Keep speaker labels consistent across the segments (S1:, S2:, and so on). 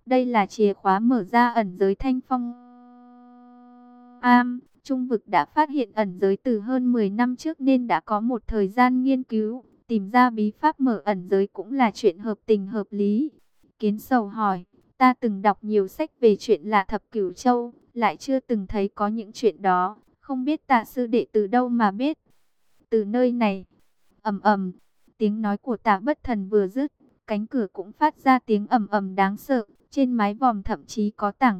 S1: Đây là chìa khóa mở ra ẩn giới Thanh Phong Am. Trung vực đã phát hiện ẩn giới từ hơn 10 năm trước nên đã có một thời gian nghiên cứu. Tìm ra bí pháp mở ẩn giới cũng là chuyện hợp tình hợp lý. Kiến Sầu hỏi, ta từng đọc nhiều sách về chuyện lạ thập cửu châu, lại chưa từng thấy có những chuyện đó. Không biết Tạ sư đệ từ đâu mà biết. Từ nơi này. Ầm ầm, tiếng nói của Tạ Bất Thần vừa dứt, cánh cửa cũng phát ra tiếng ầm ầm đáng sợ. Trên mái vòm thậm chí có tảng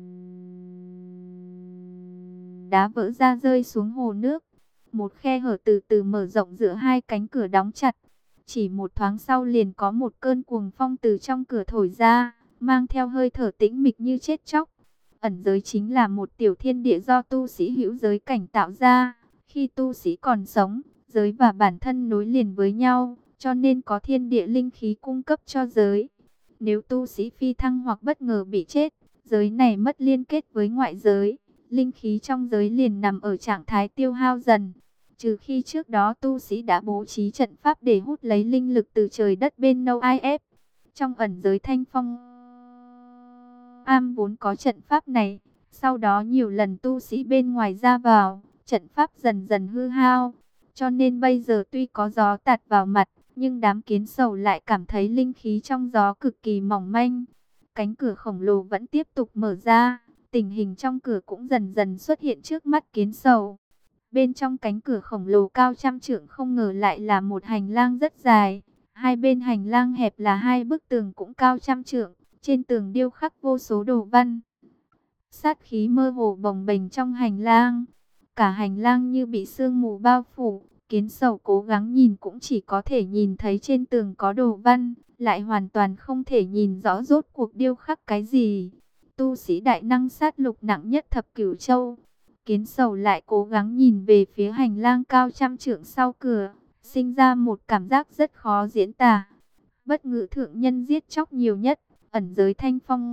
S1: đá vỡ ra rơi xuống hồ nước. Một khe hở từ từ mở rộng giữa hai cánh cửa đóng chặt. Chỉ một thoáng sau liền có một cơn cuồng phong từ trong cửa thổi ra, mang theo hơi thở tĩnh mịch như chết chóc. Ẩn giới chính là một tiểu thiên địa do tu sĩ hữu giới cảnh tạo ra. Khi tu sĩ còn sống, giới và bản thân nối liền với nhau, cho nên có thiên địa linh khí cung cấp cho giới. Nếu tu sĩ phi thăng hoặc bất ngờ bị chết, giới này mất liên kết với ngoại giới, linh khí trong giới liền nằm ở trạng thái tiêu hao dần. Trừ khi trước đó tu sĩ đã bố trí trận pháp để hút lấy linh lực từ trời đất bên No IF. Trong ẩn giới Thanh Phong Am vốn có trận pháp này, sau đó nhiều lần tu sĩ bên ngoài ra vào, trận pháp dần dần hư hao. Cho nên bây giờ tuy có gió tạt vào mặt, nhưng đám Kiến Sầu lại cảm thấy linh khí trong gió cực kỳ mỏng manh. Cánh cửa khổng lồ vẫn tiếp tục mở ra, tình hình trong cửa cũng dần dần xuất hiện trước mắt Kiến Sầu. Bên trong cánh cửa khổng lồ cao trăm trượng không ngờ lại là một hành lang rất dài. Hai bên hành lang hẹp là hai bức tường cũng cao trăm trượng. Trên tường điêu khắc vô số đồ văn. Sát khí mơ hồ bồng bềnh trong hành lang. Cả hành lang như bị sương mù bao phủ. Kiến Sầu cố gắng nhìn cũng chỉ có thể nhìn thấy trên tường có đồ văn. Lại hoàn toàn không thể nhìn rõ rốt cuộc điêu khắc cái gì. Tu sĩ đại năng sát lục nặng nhất thập cửu châu. Kiến Sầu lại cố gắng nhìn về phía hành lang cao trăm trượng sau cửa, sinh ra một cảm giác rất khó diễn tả. Bất ngữ thượng nhân giết chóc nhiều nhất, ẩn giới Thanh Phong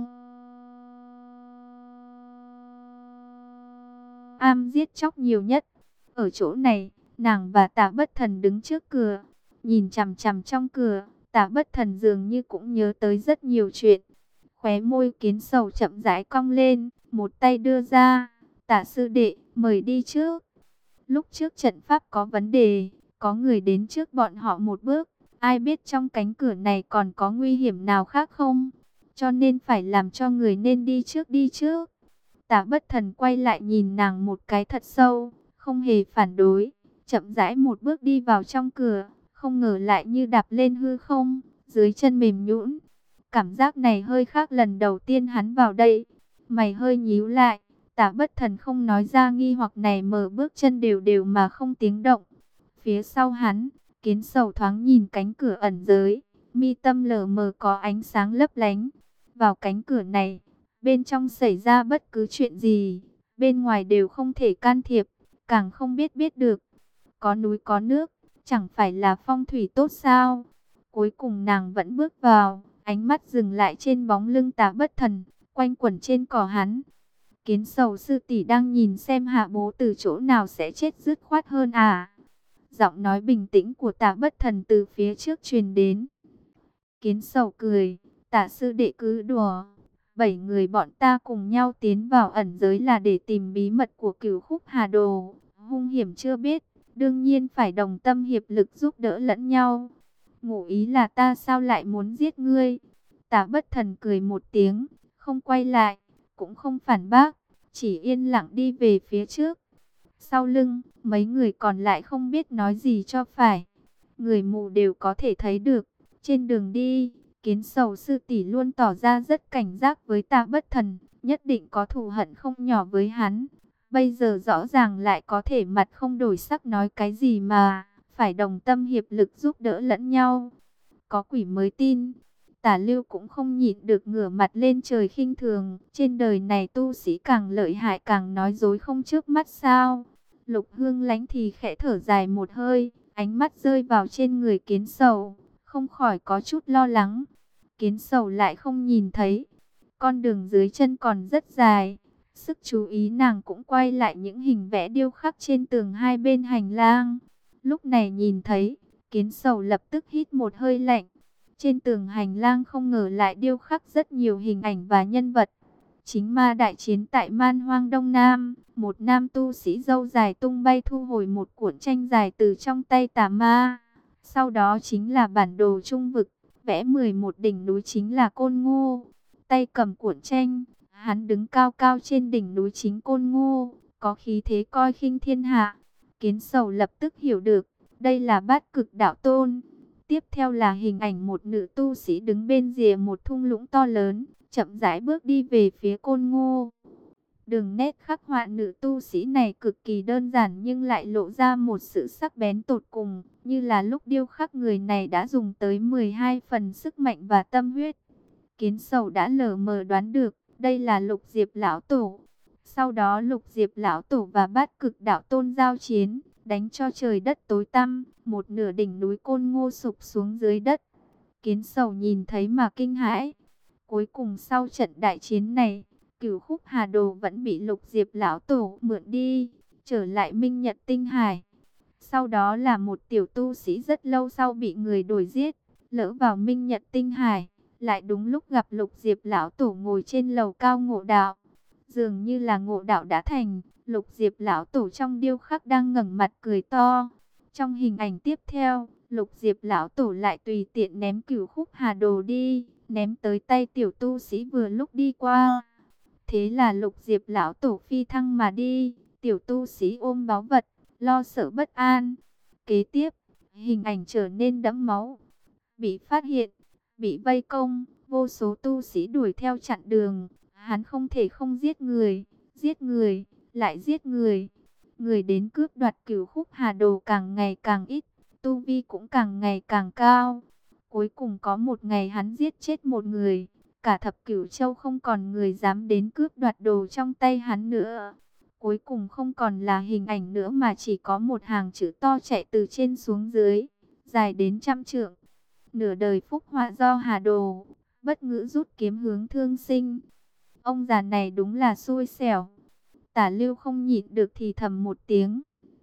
S1: Am giết chóc nhiều nhất. Ở chỗ này, nàng và Tạ Bất Thần đứng trước cửa, nhìn chằm chằm trong cửa. Tạ Bất Thần dường như cũng nhớ tới rất nhiều chuyện. Khóe môi Kiến Sầu chậm rãi cong lên, một tay đưa ra. Tạ sư đệ, mời đi trước. Lúc trước trận pháp có vấn đề, có người đến trước bọn họ một bước. Ai biết trong cánh cửa này còn có nguy hiểm nào khác không? Cho nên phải làm cho người nên đi trước đi trước. Tạ Bất Thần quay lại nhìn nàng một cái thật sâu, không hề phản đối. Chậm rãi một bước đi vào trong cửa, không ngờ lại như đạp lên hư không, dưới chân mềm nhũn. Cảm giác này hơi khác lần đầu tiên hắn vào đây. Mày hơi nhíu lại. Tạ Bất Thần không nói ra nghi hoặc này, mở bước chân đều đều mà không tiếng động. Phía sau hắn, Kiến Sầu thoáng nhìn cánh cửa ẩn giới, mi tâm lờ mờ có ánh sáng lấp lánh. Vào cánh cửa này, bên trong xảy ra bất cứ chuyện gì, bên ngoài đều không thể can thiệp, càng không biết được. Có núi có nước, chẳng phải là phong thủy tốt sao? Cuối cùng nàng vẫn bước vào, ánh mắt dừng lại trên bóng lưng Tạ Bất Thần, quanh quẩn trên cỏ hắn. Kiến Sầu sư tỷ đang nhìn xem hạ bố từ chỗ nào sẽ chết dứt khoát hơn à? Giọng nói bình tĩnh của Tạ Bất Thần từ phía trước truyền đến. Kiến Sầu cười, Tạ sư đệ cứ đùa. 7 người bọn ta cùng nhau tiến vào ẩn giới là để tìm bí mật của Cửu Khúc Hà Đồ. Hung hiểm chưa biết, đương nhiên phải đồng tâm hiệp lực giúp đỡ lẫn nhau. Ngụ ý là ta sao lại muốn giết ngươi? Tạ Bất Thần cười một tiếng, không quay lại, cũng không phản bác, chỉ yên lặng đi về phía trước. Sau lưng, mấy người còn lại không biết nói gì cho phải. Người mù đều có thể thấy được. Trên đường đi, Kiến Sầu sư tỷ luôn tỏ ra rất cảnh giác với Tạ Bất Thần, nhất định có thù hận không nhỏ với hắn. Bây giờ rõ ràng lại có thể mặt không đổi sắc nói cái gì mà phải đồng tâm hiệp lực giúp đỡ lẫn nhau. Có quỷ mới tin. Tả Lưu cũng không nhịn được ngửa mặt lên trời khinh thường. Trên đời này tu sĩ càng lợi hại càng nói dối không chớp mắt sao? Lục Hương Lánh thì khẽ thở dài một hơi, ánh mắt rơi vào trên người Kiến Sầu, không khỏi có chút lo lắng. Kiến Sầu lại không nhìn thấy. Con đường dưới chân còn rất dài. Sức chú ý nàng cũng quay lại những hình vẽ điêu khắc trên tường hai bên hành lang. Lúc này nhìn thấy, Kiến Sầu lập tức hít một hơi lạnh. Trên tường hành lang không ngờ lại điêu khắc rất nhiều hình ảnh và nhân vật. Chính ma đại chiến tại Man Hoang Đông Nam, một nam tu sĩ râu dài tung bay thu hồi một cuộn tranh dài từ trong tay tà ma. Sau đó chính là bản đồ trung vực, vẽ 11 đỉnh núi chính là Côn Ngô. Tay cầm cuộn tranh, hắn đứng cao cao trên đỉnh núi chính Côn Ngô, có khí thế coi khinh thiên hạ. Kiến Sầu lập tức hiểu được, đây là Bát Cực Đạo Tôn. Tiếp theo là hình ảnh một nữ tu sĩ đứng bên rìa một thung lũng to lớn, chậm rãi bước đi về phía Côn Ngô. Đường nét khắc họa nữ tu sĩ này cực kỳ đơn giản nhưng lại lộ ra một sự sắc bén tột cùng, như là lúc điêu khắc người này đã dùng tới 12 phần sức mạnh và tâm huyết. Kiến Sầu đã lờ mờ đoán được, đây là Lục Diệp Lão Tổ. Sau đó Lục Diệp Lão Tổ và Bát Cực Đạo Tôn giao chiến, đánh cho trời đất tối tăm, một nửa đỉnh núi Côn Ngô sụp xuống dưới đất. Kiến Sầu nhìn thấy mà kinh hãi. Cuối cùng sau trận đại chiến này, Cửu Khúc Hà Đồ vẫn bị Lục Diệp Lão Tổ mượn đi, trở lại Minh Nhật Tinh Hải. Sau đó là một tiểu tu sĩ rất lâu sau bị người đuổi giết, lỡ vào Minh Nhật Tinh Hải, lại đúng lúc gặp Lục Diệp Lão Tổ ngồi trên lầu cao ngộ đạo. Dường như là ngộ đạo đã thành, Lục Diệp Lão Tổ trong điêu khắc đang ngẩng mặt cười to. Trong hình ảnh tiếp theo, Lục Diệp Lão Tổ lại tùy tiện ném Cửu Khúc Hà Đồ đi, ném tới tay tiểu tu sĩ vừa lúc đi qua. Thế là Lục Diệp Lão Tổ phi thăng mà đi, tiểu tu sĩ ôm báu vật, lo sợ bất an. Kế tiếp, hình ảnh trở nên đẫm máu. Bị phát hiện, bị vây công, vô số tu sĩ đuổi theo chặn đường. Hắn không thể không giết người, lại giết người. Người đến cướp đoạt Cửu Khúc Hà Đồ càng ngày càng ít, tu vi cũng càng ngày càng cao. Cuối cùng có một ngày hắn giết chết một người, cả Thập Cửu Châu không còn người dám đến cướp đoạt đồ trong tay hắn nữa. Cuối cùng không còn là hình ảnh nữa mà chỉ có một hàng chữ to chạy từ trên xuống dưới, dài đến 100 trượng. Nửa đời phúc họa do Hà Đồ, bất ngữ rút kiếm hướng thương sinh. Ông già này đúng là xui xẻo. Tả Lưu không nhịn được thì thầm một tiếng.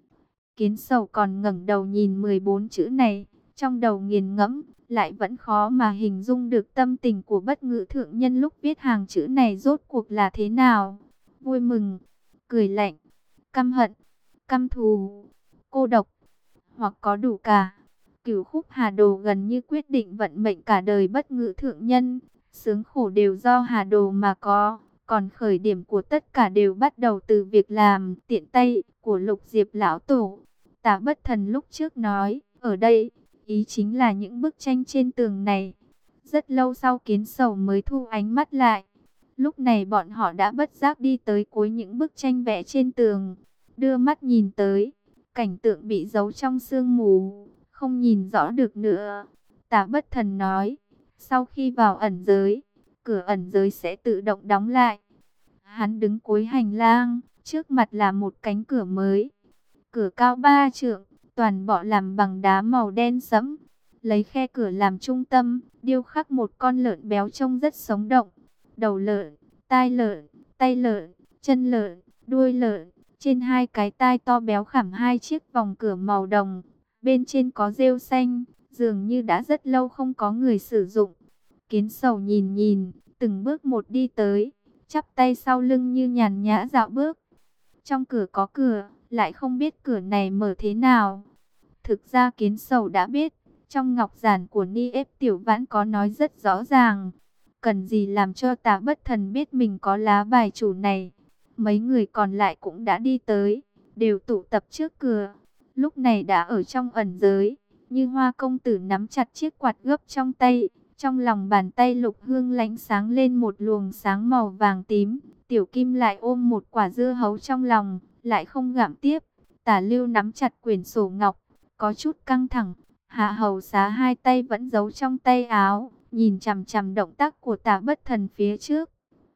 S1: Kiến Sầu còn ngẩng đầu nhìn 14 chữ này, trong đầu nghiền ngẫm, lại vẫn khó mà hình dung được tâm tình của bất ngữ thượng nhân lúc viết hàng chữ này rốt cuộc là thế nào. Vui mừng, cười lạnh, căm hận, căm thù, cô độc, hoặc có đủ cả. Cửu Khúc Hà Đồ gần như quyết định vận mệnh cả đời bất ngữ thượng nhân, sướng khổ đều do Hà Đồ mà có. Còn khởi điểm của tất cả đều bắt đầu từ việc làm tiện tay của Lục Diệp Lão Tổ. Tả Bất Thần lúc trước nói, ở đây, ý chính là những bức tranh trên tường này. Rất lâu sau Kiến Sầu mới thu ánh mắt lại. Lúc này bọn họ đã bất giác đi tới cuối những bức tranh vẽ trên tường. Đưa mắt nhìn tới, cảnh tượng bị giấu trong sương mù, không nhìn rõ được nữa. Tả Bất Thần nói, sau khi vào ẩn giới, cửa ẩn giới sẽ tự động đóng lại. Hắn đứng cuối hành lang, trước mặt là một cánh cửa mới. Cửa cao 3 trượng, toàn bộ làm bằng đá màu đen sẫm. Lấy khe cửa làm trung tâm, điêu khắc một con lợn béo trông rất sống động. Đầu lợn, tai lợn, tay lợn, chân lợn, đuôi lợn. Trên hai cái tai to béo khảm hai chiếc vòng cửa màu đồng. Bên trên có rêu xanh, dường như đã rất lâu không có người sử dụng. Kiến Sầu nhìn nhìn, từng bước một đi tới, chắp tay sau lưng như nhàn nhã dạo bước. Trong cửa có cửa, lại không biết cửa này mở thế nào. Thực ra Kiến Sầu đã biết, trong ngọc giản của Ni Ép Tiểu Vãn có nói rất rõ ràng. Cần gì làm cho Tả Bất Thần biết mình có lá bài chủ này. Mấy người còn lại cũng đã đi tới, đều tụ tập trước cửa. Lúc này đã ở trong ẩn giới, Như Hoa công tử nắm chặt chiếc quạt gấp trong tay. Trong lòng bàn tay Lục Hương lánh sáng lên một luồng sáng màu vàng tím. Tiểu Kim lại ôm một quả dưa hấu trong lòng, lại không gặm tiếp. Tả Lưu nắm chặt quyển sổ ngọc, có chút căng thẳng. Hạ Hầu Xá hai tay vẫn giấu trong tay áo, nhìn chằm chằm động tác của Tả Bất Thần phía trước.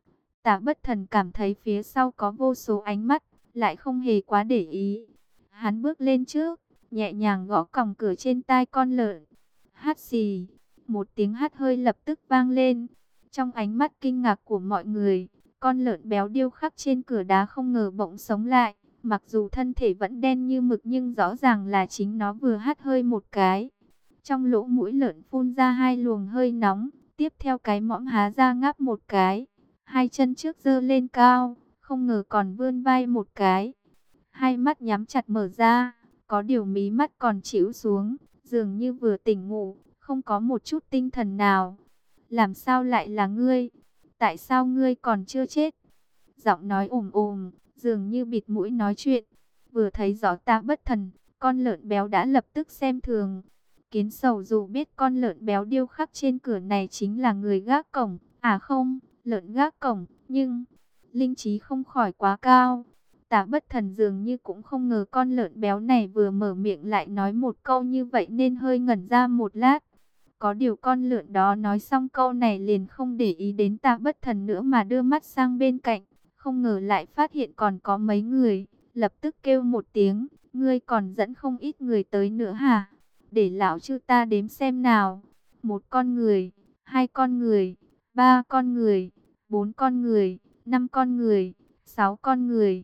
S1: Tả Bất Thần cảm thấy phía sau có vô số ánh mắt, lại không hề quá để ý. Hắn bước lên trước, nhẹ nhàng gõ còng cửa trên tai con lợn. Hát xì, một tiếng hát hơi lập tức vang lên. Trong ánh mắt kinh ngạc của mọi người, con lợn béo điêu khắc trên cửa đá không ngờ bỗng sống lại. Mặc dù thân thể vẫn đen như mực nhưng rõ ràng là chính nó vừa hắt hơi một cái. Trong lỗ mũi lợn phun ra hai luồng hơi nóng, tiếp theo cái mõm há ra ngáp một cái. Hai chân trước giơ lên cao, không ngờ còn vươn vai một cái. Hai mắt nhắm chặt mở ra, có điều mí mắt còn chĩu xuống, dường như vừa tỉnh ngủ, không có một chút tinh thần nào. Làm sao lại là ngươi? Tại sao ngươi còn chưa chết? Giọng nói ồm ồm, dường như bịt mũi nói chuyện. Vừa thấy rõ Ta Bất Thần, con lợn béo đã lập tức xem thường. Kiến Sầu dù biết con lợn béo điêu khắc trên cửa này chính là người gác cổng, à không, lợn gác cổng, nhưng linh trí không khỏi quá cao. Ta Bất Thần dường như cũng không ngờ con lợn béo này vừa mở miệng lại nói một câu như vậy nên hơi ngẩn ra một lát. Có điều con lợn đó nói xong câu này liền không để ý đến Ta Bất Thần nữa mà đưa mắt sang bên cạnh. Không ngờ lại phát hiện còn có mấy người, lập tức kêu một tiếng, ngươi còn dẫn không ít người tới nữa hả? Để lão chư ta đếm xem nào. Một con người, hai con người, ba con người, bốn con người, năm con người, sáu con người.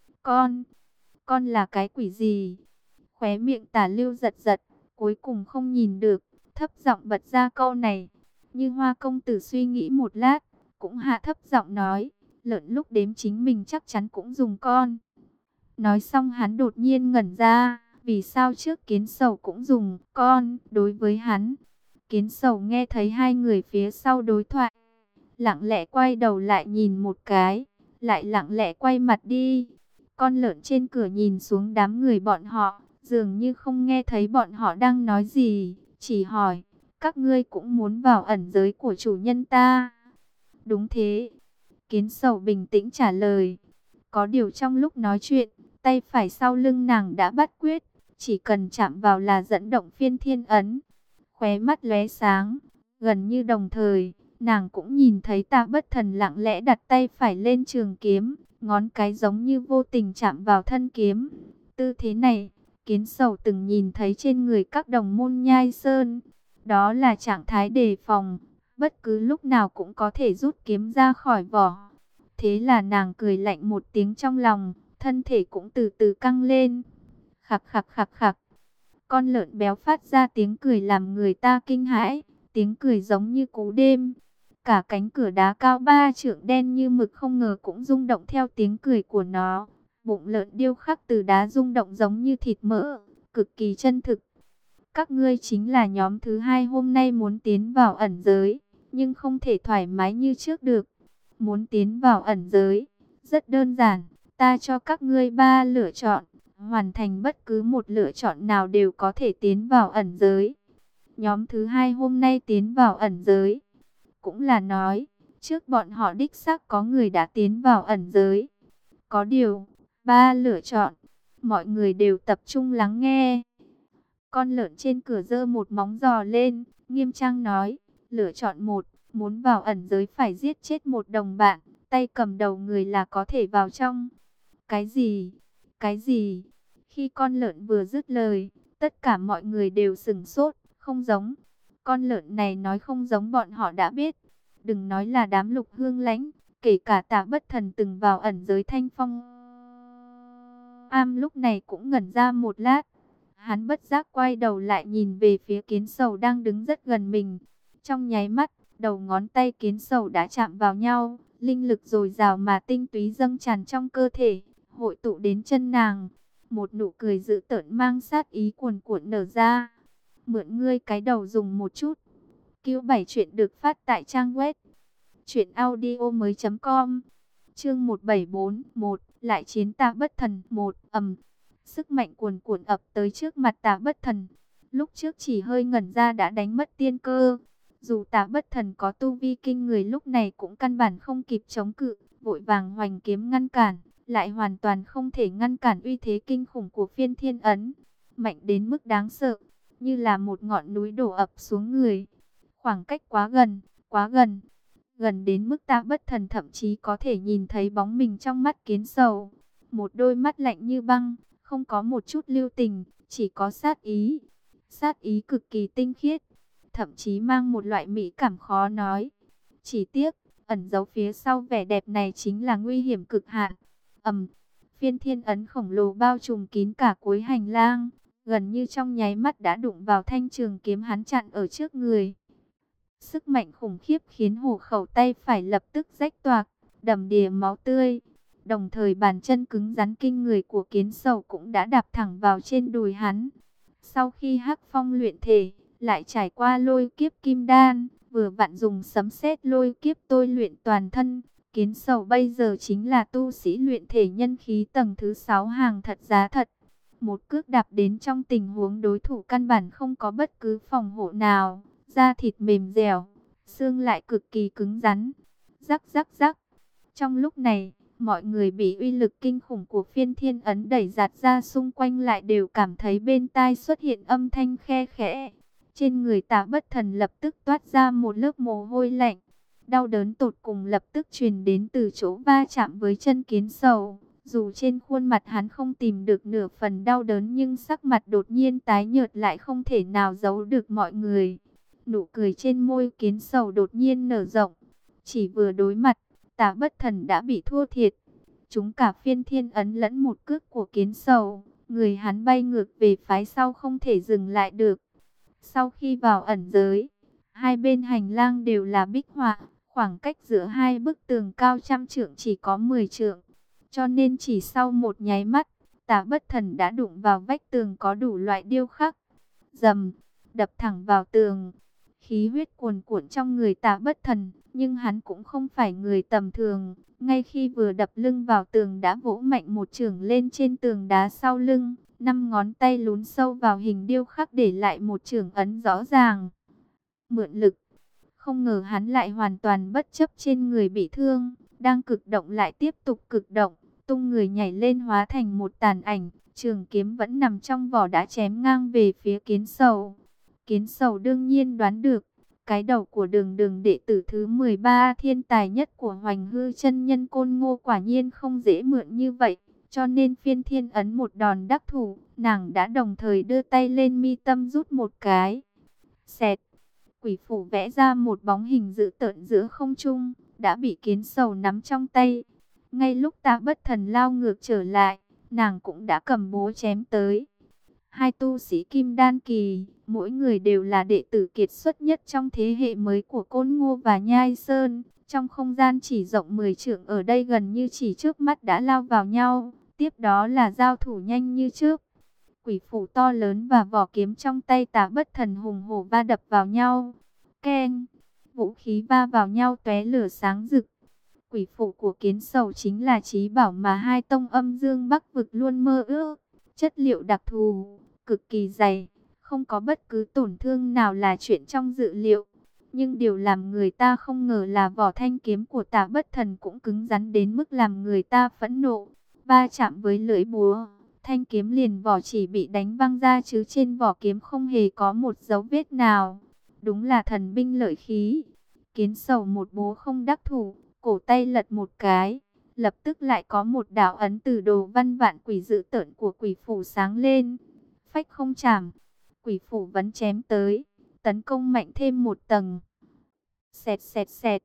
S1: Con là cái quỷ gì? Khóe miệng Tả Lưu giật giật, cuối cùng không nhìn được, thấp giọng bật ra câu này. Như Hoa công tử suy nghĩ một lát, cũng hạ thấp giọng nói, lợn lúc đếm chính mình chắc chắn cũng dùng con. Nói xong hắn đột nhiên ngẩn ra, vì sao trước Kiến Sầu cũng dùng con đối với hắn. Kiến Sầu nghe thấy hai người phía sau đối thoại, lặng lẽ quay đầu lại nhìn một cái, lại lặng lẽ quay mặt đi. Con lợn trên cửa nhìn xuống đám người bọn họ, dường như không nghe thấy bọn họ đang nói gì, chỉ hỏi, các ngươi cũng muốn vào ẩn giới của chủ nhân ta? Đúng thế. Kiến Sầu bình tĩnh trả lời. Có điều trong lúc nói chuyện, tay phải sau lưng nàng đã bắt quyết, chỉ cần chạm vào là dẫn động Phiên Thiên Ấn. Khóe mắt lóe sáng, gần như đồng thời, nàng cũng nhìn thấy Ta Bất Thần lặng lẽ đặt tay phải lên trường kiếm, ngón cái giống như vô tình chạm vào thân kiếm. Tư thế này, Kiến Sầu từng nhìn thấy trên người các đồng môn Nhai Sơn. Đó là trạng thái đề phòng, bất cứ lúc nào cũng có thể rút kiếm ra khỏi vỏ. Thế là nàng cười lạnh một tiếng trong lòng, thân thể cũng từ từ căng lên. Khặc khặc khặc khặc. Con lợn béo phát ra tiếng cười làm người ta kinh hãi, tiếng cười giống như cú đêm. Cả cánh cửa đá cao 3 trượng đen như mực không ngờ cũng rung động theo tiếng cười của nó. Bụng lợn điêu khắc từ đá rung động giống như thịt mỡ, cực kỳ chân thực. Các ngươi chính là nhóm thứ hai hôm nay muốn tiến vào ẩn giới, nhưng không thể thoải mái như trước được. Muốn tiến vào ẩn giới, rất đơn giản, ta cho các ngươi 3 lựa chọn, hoàn thành bất cứ một lựa chọn nào đều có thể tiến vào ẩn giới. Nhóm thứ hai hôm nay tiến vào ẩn giới, cũng là nói, trước bọn họ đích xác có người đã tiến vào ẩn giới. Có điều, 3 lựa chọn, mọi người đều tập trung lắng nghe. Con lợn trên cửa giơ một móng giò lên, nghiêm trang nói, lựa chọn 1, muốn vào ẩn giới phải giết chết một đồng bạn, tay cầm đầu người là có thể vào trong. Cái gì? Cái gì? Khi con lợn vừa dứt lời, tất cả mọi người đều sửng sốt, không giống. Con lợn này nói không giống bọn họ đã biết. Đừng nói là đám Lục Hương Lãnh, kể cả Tạ Bất Thần từng vào ẩn giới Thanh Phong Am lúc này cũng ngẩn ra một lát. Hắn bất giác quay đầu lại nhìn về phía Kiến Sầu đang đứng rất gần mình. Trong nháy mắt, đầu ngón tay Kiến Sầu đã chạm vào nhau, linh lực dồi dào mà tinh túy dâng tràn trong cơ thể, hội tụ đến chân nàng. Một nụ cười dữ tợn mang sát ý cuồn cuộn nở ra. Mượn ngươi cái đầu dùng một chút. Cứu 7 chuyện được phát tại trang web truyệnaudiomoi.com. Chương 1741, lại chiến Tạ Bất Thần 1. Sức mạnh cuồn cuộn ập tới trước mặt Tạ Bất Thần. Lúc trước chỉ hơi ngẩn ra đã đánh mất tiên cơ. Dù Tạ Bất Thần có tu vi kinh người lúc này cũng căn bản không kịp chống cự, vội vàng hoành kiếm ngăn cản, lại hoàn toàn không thể ngăn cản uy thế kinh khủng của Phiên Thiên Ấn, mạnh đến mức đáng sợ, như là một ngọn núi đổ ập xuống người. Khoảng cách quá gần, gần đến mức Tạ Bất Thần thậm chí có thể nhìn thấy bóng mình trong mắt Kiến Sầu, một đôi mắt lạnh như băng, không có một chút lưu tình, chỉ có sát ý cực kỳ tinh khiết, thậm chí mang một loại mỹ cảm khó nói. Chỉ tiếc, ẩn giấu phía sau vẻ đẹp này chính là nguy hiểm cực hạn. Phiên Thiên Ấn khổng lồ bao trùm kín cả cuối hành lang, gần như trong nháy mắt đã đụng vào thanh trường kiếm hắn chặn ở trước người. Sức mạnh khủng khiếp khiến hổ khẩu tay phải lập tức rách toạc, đầm đìa máu tươi. Đồng thời bàn chân cứng rắn kinh người của Kiến Sầu cũng đã đạp thẳng vào trên đùi hắn. Sau khi Hắc Phong luyện thể, lại trải qua lôi kiếp kim đan, vừa vặn dùng sấm sét lôi kiếp tôi luyện toàn thân. Kiến Sầu bây giờ chính là tu sĩ luyện thể nhân khí tầng thứ 6 hàng thật giá thật. Một cước đạp đến trong tình huống đối thủ căn bản không có bất cứ phòng hộ nào, da thịt mềm dẻo, xương lại cực kỳ cứng rắn. Rắc rắc rắc. Trong lúc này, mọi người bị uy lực kinh khủng của phiên thiên ấn đẩy giạt ra xung quanh lại đều cảm thấy bên tai xuất hiện âm thanh khe khẽ. Trên người Tạ Bất Thần lập tức toát ra một lớp mồ hôi lạnh. Đau đớn tột cùng lập tức truyền đến từ chỗ va chạm với chân Kiến Sầu. Dù trên khuôn mặt hắn không tìm được nửa phần đau đớn nhưng sắc mặt đột nhiên tái nhợt lại không thể nào giấu được mọi người. Nụ cười trên môi Kiến Sầu đột nhiên nở rộng. Chỉ vừa đối mặt, Tạ Bất Thần đã bị thua thiệt. Chúng cả phiên thiên ấn lẫn một cước của Kiến Sầu. Người hắn bay ngược về phái sau không thể dừng lại được. Sau khi vào ẩn giới, hai bên hành lang đều là bích họa. Khoảng cách giữa hai bức tường cao trăm trượng chỉ có 10 trượng. Cho nên chỉ sau một nháy mắt, Tạ Bất Thần đã đụng vào vách tường có đủ loại điêu khắc. Rầm, đập thẳng vào tường. Khí huyết cuồn cuộn trong người Tạ Bất Thần, nhưng hắn cũng không phải người tầm thường. Ngay khi vừa đập lưng vào tường đã vỗ mạnh một chưởng lên trên tường đá sau lưng. 5 ngón tay lún sâu vào hình điêu khắc để lại một chưởng ấn rõ ràng. Mượn lực. Không ngờ hắn lại hoàn toàn bất chấp trên người bị thương. Đang cực động lại tiếp tục cực động. Tung người nhảy lên hóa thành một tàn ảnh. Trường kiếm vẫn nằm trong vỏ đã chém ngang về phía Kiến Sầu. Kiến Sầu đương nhiên đoán được. Cái đầu của Đường Đường đệ tử thứ 13 thiên tài nhất của Hoành Hư chân nhân Côn Ngô quả nhiên không dễ mượn như vậy. Cho nên phiên thiên ấn một đòn đắc thủ, nàng đã đồng thời đưa tay lên mi tâm rút một cái. Xẹt, quỷ phủ vẽ ra một bóng hình dữ tợn giữa không trung, đã bị Kiến Sầu nắm trong tay. Ngay lúc Tạ Bất Thần lao ngược trở lại, nàng cũng đã cầm búa chém tới. Hai tu sĩ kim đan kỳ, mỗi người đều là đệ tử kiệt xuất nhất trong thế hệ mới của Côn Ngô và Nhai Sơn. Trong không gian chỉ rộng 10 trượng ở đây gần như chỉ trước mắt đã lao vào nhau. Tiếp đó là giao thủ nhanh như trước. Quỷ phủ to lớn và vỏ kiếm trong tay Tạ Bất Thần hùng hổ va đập vào nhau. Keng, vũ khí va vào nhau tóe lửa sáng rực. Quỷ phủ của Kiến Sầu chính là chí bảo mà hai tông âm dương bắc vực luôn mơ ước. Chất liệu đặc thù, cực kỳ dày, không có bất cứ tổn thương nào là chuyện trong dự liệu. Nhưng điều làm người ta không ngờ là vỏ thanh kiếm của Tạ Bất Thần cũng cứng rắn đến mức làm người ta phẫn nộ. Va chạm với lưỡi búa, thanh kiếm liền vỏ chỉ bị đánh văng ra chứ trên vỏ kiếm không hề có một dấu vết nào. Đúng là thần binh lợi khí. Kiến Sầu một búa không đắc thủ, cổ tay lật một cái, lập tức lại có một đạo ấn từ đồ văn vạn quỷ dữ tợn của quỷ phủ sáng lên. Phách không chạm, quỷ phủ vẫn chém tới, tấn công mạnh thêm một tầng. Xẹt xẹt xẹt,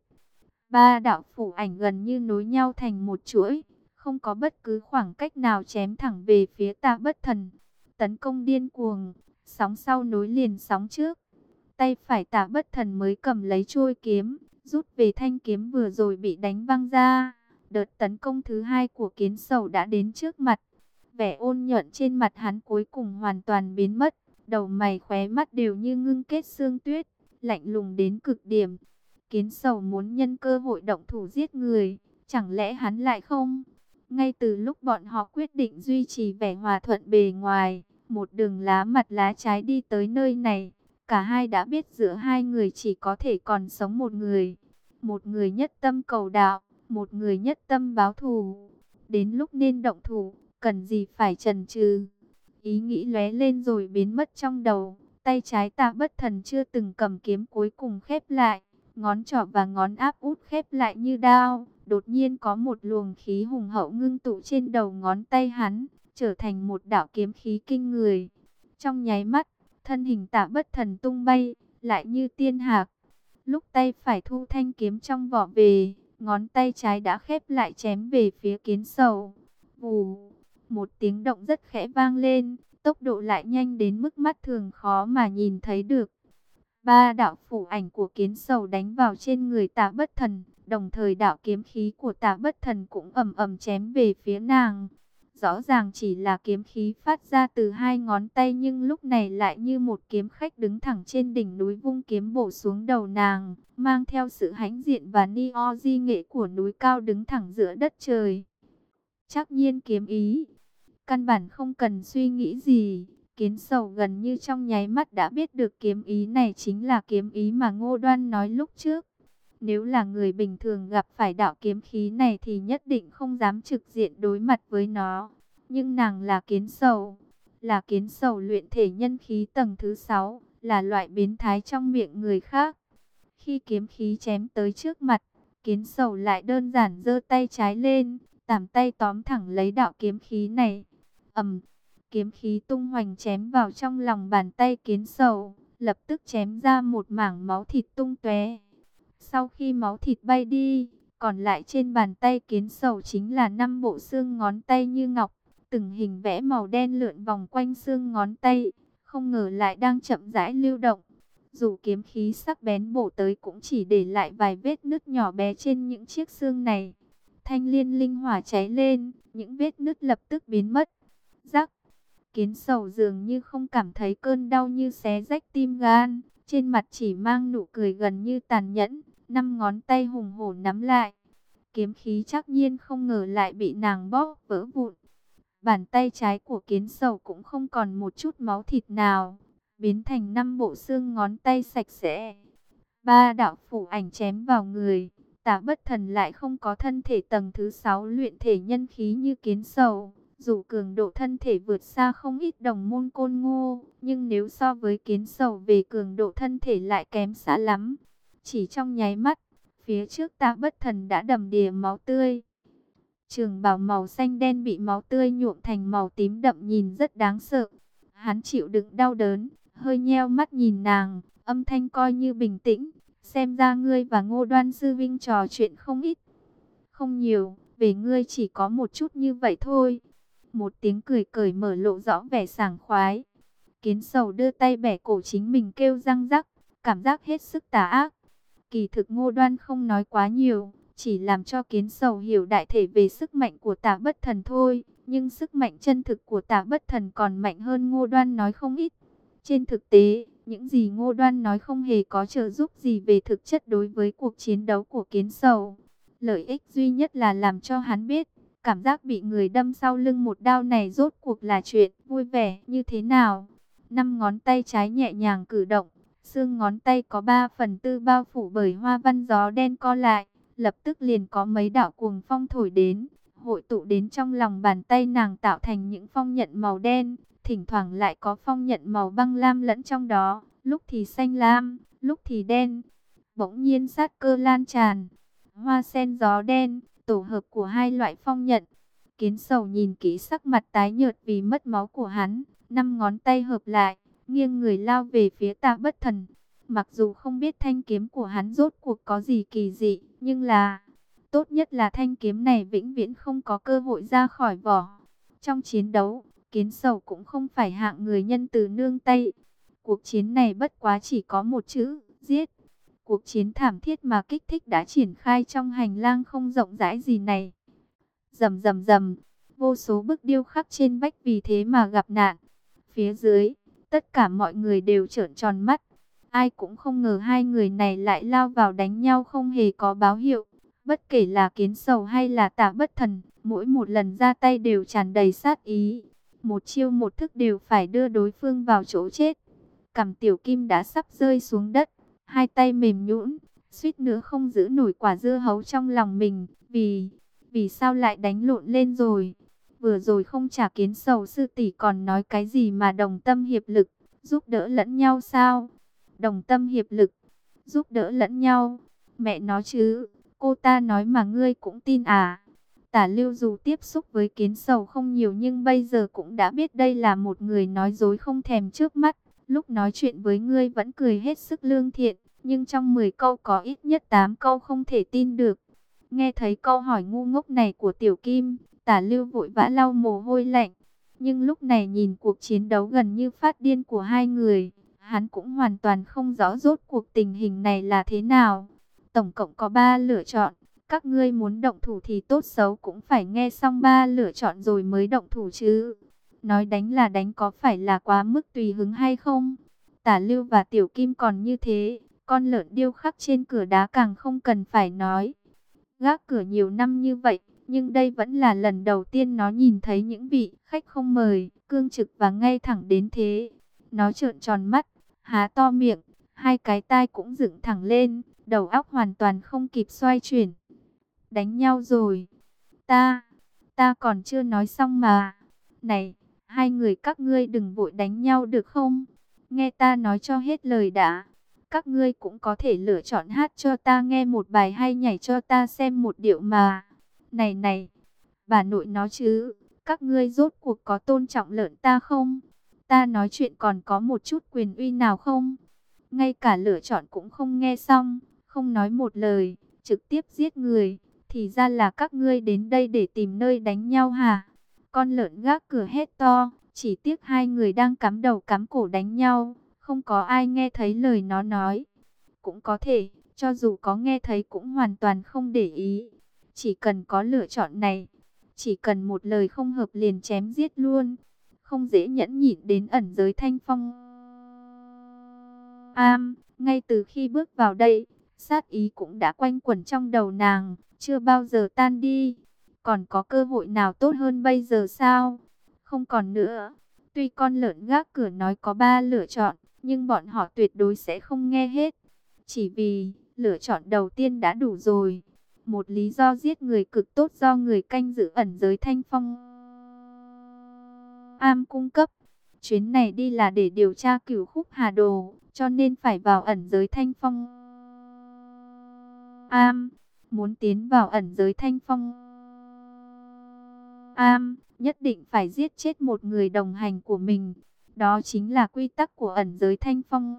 S1: ba đạo phủ ảnh gần như nối nhau thành một chuỗi, không có bất cứ khoảng cách nào chém thẳng về phía Tạ Bất Thần. Tấn công điên cuồng, sóng sau nối liền sóng trước. Tay phải Tạ Bất Thần mới cầm lấy chuôi kiếm, rút về thanh kiếm vừa rồi bị đánh văng ra. Đợt tấn công thứ hai của Kiến Sầu đã đến trước mặt. Vẻ ôn nhuận trên mặt hắn cuối cùng hoàn toàn biến mất. Đầu mày khóe mắt đều như ngưng kết sương tuyết, lạnh lùng đến cực điểm. Kiến Sầu muốn nhân cơ hội động thủ giết người, chẳng lẽ hắn lại không? Ngay từ lúc bọn họ quyết định duy trì vẻ hòa thuận bề ngoài, một đường lá mặt lá trái đi tới nơi này, cả hai đã biết giữa hai người chỉ có thể còn sống một người. Một người nhất tâm cầu đạo, một người nhất tâm báo thù. Đến lúc nên động thủ, cần gì phải chần chừ. Ý nghĩ lóe lên rồi biến mất trong đầu. Tay trái Tạ Bất Thần chưa từng cầm kiếm cuối cùng khép lại. Ngón trỏ và ngón áp út khép lại như đao. Đột nhiên có một luồng khí hùng hậu ngưng tụ trên đầu ngón tay hắn, trở thành một đạo kiếm khí kinh người. Trong nháy mắt, thân hình Tạ Bất Thần tung bay, lại như tiên hạc. Lúc tay phải thu thanh kiếm trong vỏ về, ngón tay trái đã khép lại chém về phía Kiến Sầu. Vù, một tiếng động rất khẽ vang lên, tốc độ lại nhanh đến mức mắt thường khó mà nhìn thấy được. Ba đạo phủ ảnh của Kiến Sầu đánh vào trên người Tạ Bất Thần, đồng thời đạo kiếm khí của Tạ Bất Thần cũng ầm ầm chém về phía nàng. Rõ ràng chỉ là kiếm khí phát ra từ hai ngón tay, nhưng lúc này lại như một kiếm khách đứng thẳng trên đỉnh núi vung kiếm bổ xuống đầu nàng, mang theo sự hãnh diện và ni o di nghệ của núi cao đứng thẳng giữa đất trời. Trắc nhiên kiếm ý, căn bản không cần suy nghĩ gì, Kiến Sầu gần như trong nháy mắt đã biết được kiếm ý này chính là kiếm ý mà Ngô Đoan nói lúc trước. Nếu là người bình thường gặp phải đạo kiếm khí này thì nhất định không dám trực diện đối mặt với nó. Nhưng nàng là Kiến Sầu luyện thể nhân khí tầng thứ 6, là loại biến thái trong miệng người khác. Khi kiếm khí chém tới trước mặt, Kiến Sầu lại đơn giản giơ tay trái lên, tảm tay tóm thẳng lấy đạo kiếm khí này. Kiếm khí tung hoành chém vào trong lòng bàn tay Kiến Sầu, lập tức chém ra một mảng máu thịt tung tóe. Sau khi máu thịt bay đi, còn lại trên bàn tay Kiến Sầu chính là 5 bộ xương ngón tay như ngọc, từng hình vẽ màu đen lượn vòng quanh xương ngón tay, không ngờ lại đang chậm rãi lưu động. Dù kiếm khí sắc bén bổ tới cũng chỉ để lại vài vết nứt nhỏ bé trên những chiếc xương này. Thanh liên linh hỏa cháy lên, những vết nứt lập tức biến mất. Rắc, Kiến Sầu dường như không cảm thấy cơn đau như xé rách tim gan, trên mặt chỉ mang nụ cười gần như tàn nhẫn, 5 ngón tay hùng hổ nắm lại. Kiếm khí Trắc nhiên không ngờ lại bị nàng bóp vỡ vụn. Bàn tay trái của Kiến Sầu cũng không còn một chút máu thịt nào, biến thành 5 bộ xương ngón tay sạch sẽ. Ba đạo phủ ảnh chém vào người, Tạ Bất Thần lại không có thân thể tầng thứ 6 luyện thể nhân khí như Kiến Sầu. Dù cường độ thân thể vượt xa không ít đồng môn Côn Ngô, nhưng nếu so với Kiến Sầu về cường độ thân thể lại kém xa lắm. Chỉ trong nháy mắt, phía trước Tạ Bất Thần đã đầm đìa máu tươi. Trường bào màu xanh đen bị máu tươi nhuộm thành màu tím đậm nhìn rất đáng sợ. Hắn chịu đựng đau đớn, hơi nheo mắt nhìn nàng, âm thanh coi như bình tĩnh. Xem ra ngươi và Ngô Đoan sư vinh trò chuyện không ít. Không nhiều, về ngươi chỉ có một chút như vậy thôi. Một tiếng cười cởi mở lộ rõ vẻ sảng khoái. Kiến Sầu đưa tay bẻ cổ chính mình kêu răng rắc, cảm giác hết sức tà ác. Kỳ thực Ngô Đoan không nói quá nhiều, chỉ làm cho Kiến Sầu hiểu đại thể về sức mạnh của Tạ Bất Thần thôi. Nhưng sức mạnh chân thực của Tạ Bất Thần còn mạnh hơn Ngô Đoan nói không ít. Trên thực tế, những gì Ngô Đoan nói không hề có trợ giúp gì về thực chất đối với cuộc chiến đấu của Kiến Sầu. Lợi ích duy nhất là làm cho hắn biết, cảm giác bị người đâm sau lưng một đao này rốt cuộc là chuyện vui vẻ như thế nào. 5 ngón tay trái nhẹ nhàng cử động, xương ngón tay có 3/4 bao phủ bởi hoa văn gió đen co lại, lập tức liền có mấy đạo cuồng phong thổi đến, hội tụ đến trong lòng bàn tay nàng tạo thành những phong nhận màu đen, thỉnh thoảng lại có phong nhận màu băng lam lẫn trong đó, lúc thì xanh lam, lúc thì đen. Bỗng nhiên sát cơ lan tràn, hoa sen gió đen, tổ hợp của hai loại phong nhận. Kiến Sầu nhìn kỹ sắc mặt tái nhợt vì mất máu của hắn, 5 ngón tay hợp lại, nghiêng người lao về phía Tạ Bất Thần. Mặc dù không biết thanh kiếm của hắn rốt cuộc có gì kỳ dị, nhưng tốt nhất là thanh kiếm này vĩnh viễn không có cơ hội ra khỏi vỏ. Trong chiến đấu, Kiến Sầu cũng không phải hạng người nhân từ nương tay. Cuộc chiến này bất quá chỉ có một chữ, giết. Cuộc chiến thảm thiết mà kích thích đã triển khai trong hành lang không rộng rãi gì này. Rầm rầm rầm, vô số bức điêu khắc trên vách vì thế mà gặp nạn. Phía dưới, tất cả mọi người đều trợn tròn mắt. Ai cũng không ngờ hai người này lại lao vào đánh nhau không hề có báo hiệu. Bất kể là Kiến Sầu hay là Tạ Bất Thần, mỗi một lần ra tay đều tràn đầy sát ý. Một chiêu một thức đều phải đưa đối phương vào chỗ chết. Cằm Tiểu Kim đã sắp rơi xuống đất, hai tay mềm nhũn, suýt nữa không giữ nổi quả dưa hấu trong lòng mình. Vì sao lại đánh lộn lên rồi? Vừa rồi không trả Kiến Sầu sư tỷ còn nói cái gì mà đồng tâm hiệp lực, giúp đỡ lẫn nhau sao? Đồng tâm hiệp lực, giúp đỡ lẫn nhau, mẹ nó chứ, cô ta nói mà ngươi cũng tin à? Tả Lưu dù tiếp xúc với Kiến Sầu không nhiều nhưng bây giờ cũng đã biết đây là một người nói dối không thèm chớp mắt. Lúc nói chuyện với ngươi vẫn cười hết sức lương thiện, nhưng trong 10 câu có ít nhất 8 câu không thể tin được. Nghe thấy câu hỏi ngu ngốc này của Tiểu Kim, Tả Lưu vội vã lau mồ hôi lạnh. Nhưng lúc này nhìn cuộc chiến đấu gần như phát điên của hai người, hắn cũng hoàn toàn không rõ rốt cuộc tình hình này là thế nào. Tổng cộng có 3 lựa chọn, các ngươi muốn động thủ thì tốt xấu cũng phải nghe xong 3 lựa chọn rồi mới động thủ chứ. Nói đánh là đánh có phải là quá mức tùy hứng hay không? Tả Lưu và Tiểu Kim còn như thế, con lợn điêu khắc trên cửa đá càng không cần phải nói. Gác cửa nhiều năm như vậy, nhưng đây vẫn là lần đầu tiên nó nhìn thấy những vị khách không mời, cương trực và ngay thẳng đến thế. Nó trợn tròn mắt, há to miệng, hai cái tai cũng dựng thẳng lên, đầu óc hoàn toàn không kịp xoay chuyển. Đánh nhau rồi. Ta còn chưa nói xong mà. Này, hai người các ngươi đừng vội đánh nhau được không? Nghe ta nói cho hết lời đã. Các ngươi cũng có thể lựa chọn hát cho ta nghe một bài hay nhảy cho ta xem một điệu mà. Này, bà nội nó chứ, các ngươi rốt cuộc có tôn trọng lợn ta không? Ta nói chuyện còn có một chút quyền uy nào không? Ngay cả lựa chọn cũng không nghe xong, không nói một lời, trực tiếp giết người. Thì ra là các ngươi đến đây để tìm nơi đánh nhau hả? Con lợn gác cửa hét to, chỉ tiếc hai người đang cắm đầu cắm cổ đánh nhau, không có ai nghe thấy lời nó nói. Cũng có thể, cho dù có nghe thấy cũng hoàn toàn không để ý. Chỉ cần có lựa chọn này, chỉ cần một lời không hợp liền chém giết luôn. Không dễ nhẫn nhịn đến ẩn giới Thanh Phong. Ngay từ khi bước vào đây, sát ý cũng đã quanh quẩn trong đầu nàng, chưa bao giờ tan đi. Còn có cơ hội nào tốt hơn bây giờ sao? Không còn nữa. Tuy con lợn gác cửa nói có 3 lựa chọn, nhưng bọn họ tuyệt đối sẽ không nghe hết. Chỉ vì lựa chọn đầu tiên đã đủ rồi. Một lý do giết người cực tốt do người canh giữ ẩn giới Thanh Phong cung cấp. Chuyến này đi là để điều tra Cửu Khúc Hà Đồ, cho nên phải vào ẩn giới Thanh Phong muốn tiến vào ẩn giới Thanh Phong nhất định phải giết chết một người đồng hành của mình. Đó chính là quy tắc của ẩn giới Thanh Phong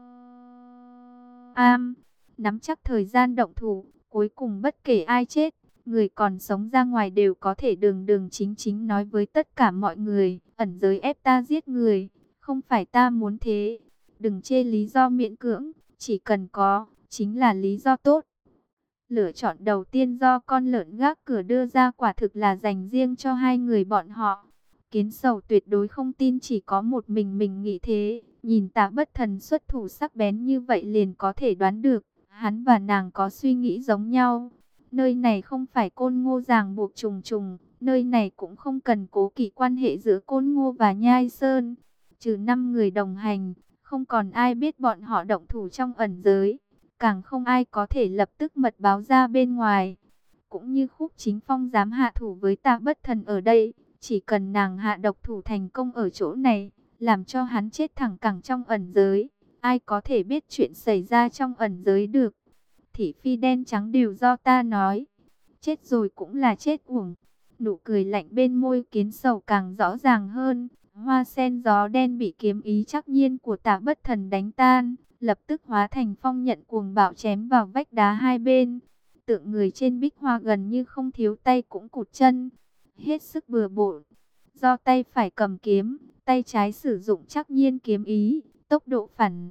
S1: nắm chắc thời gian động thủ, cuối cùng bất kể ai chết, người còn sống ra ngoài đều có thể đường đường chính chính nói với tất cả mọi người, ẩn giới ép ta giết người, không phải ta muốn thế. Đừng chê lý do miễn cưỡng, chỉ cần có, chính là lý do tốt. Lựa chọn đầu tiên do con lợn gác cửa đưa ra quả thực là dành riêng cho hai người bọn họ. Kiến Sầu tuyệt đối không tin chỉ có một mình nghĩ thế. Nhìn Tạ Bất Thần xuất thủ sắc bén như vậy liền có thể đoán được, hắn và nàng có suy nghĩ giống nhau. Nơi này không phải Côn Ngô ràng buộc trùng trùng, nơi này cũng không cần cố kỵ quan hệ giữa Côn Ngô và Nhai Sơn. Trừ 5 người đồng hành, không còn ai biết bọn họ động thủ trong ẩn giới. Càng không ai có thể lập tức mật báo ra bên ngoài. Cũng như Khúc Chính Phong dám hạ thủ với Tạ Bất Thần ở đây, chỉ cần nàng hạ độc thủ thành công ở chỗ này, làm cho hắn chết thẳng cẳng trong ẩn giới, ai có thể biết chuyện xảy ra trong ẩn giới được. Thị phi đen trắng đều do ta nói, chết rồi cũng là chết uổng. Nụ cười lạnh bên môi Kiến Sầu càng rõ ràng hơn. Hoa sen gió đen bị kiếm ý trắc nhiên của Tạ Bất Thần đánh tan, lập tức hóa thành phong nhận cuồng bạo chém vào vách đá hai bên. Tượng người trên bích hoa gần như không thiếu tay cũng cụt chân, hết sức bừa bộn. Do tay phải cầm kiếm, tay trái sử dụng trắc nhiên kiếm ý, tốc độ phản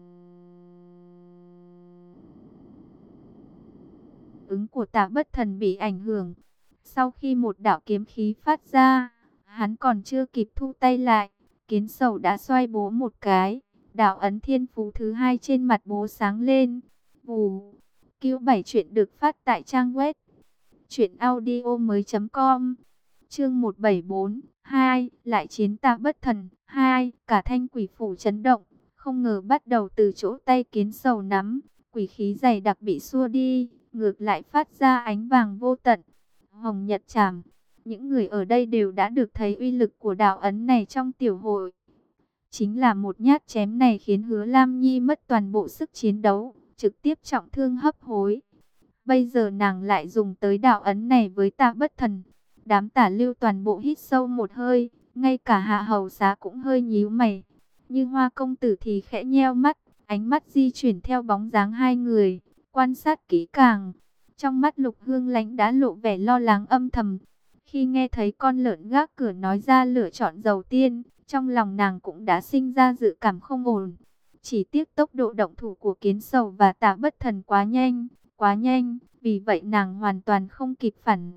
S1: ứng của Tạ Bất Thần bị ảnh hưởng. Sau khi một đạo kiếm khí phát ra, hắn còn chưa kịp thu tay lại, Kiến Sầu đã xoay bố một cái, đạo ấn thiên phú thứ 2 trên mặt bố sáng lên. Vù. Q7 chuyện được phát tại trang web truyệnaudiomoi.com. Chương 174, 2, lại chiến Tạ Bất Thần. 2, cả Thanh Quỷ phủ chấn động, không ngờ bắt đầu từ chỗ tay Kiến Sầu nắm, quỷ khí dày đặc bị xua đi, ngược lại phát ra ánh vàng vô tận. Hồng Nhật Trảm. Những người ở đây đều đã được thấy uy lực của đạo ấn này trong tiểu hội. Chính là một nhát chém này khiến Hứa Lam Nhi mất toàn bộ sức chiến đấu, trực tiếp trọng thương hấp hối. Bây giờ nàng lại dùng tới đạo ấn này với Tạ Bất Thần. Đám Tả Lưu toàn bộ hít sâu một hơi, ngay cả Hạ Hầu Xá cũng hơi nhíu mày. Như Hoa công tử thì khẽ nheo mắt, ánh mắt di chuyển theo bóng dáng hai người, quan sát kỹ càng. Trong mắt Lục Hương Lãnh đã lộ vẻ lo lắng âm thầm. Khi nghe thấy con lợn gác cửa nói ra lựa chọn đầu tiên, trong lòng nàng cũng đã sinh ra dự cảm không ổn. Chỉ tiếc tốc độ động thủ của Kiến Sầu và Tạ Bất Thần quá nhanh, vì vậy nàng hoàn toàn không kịp phản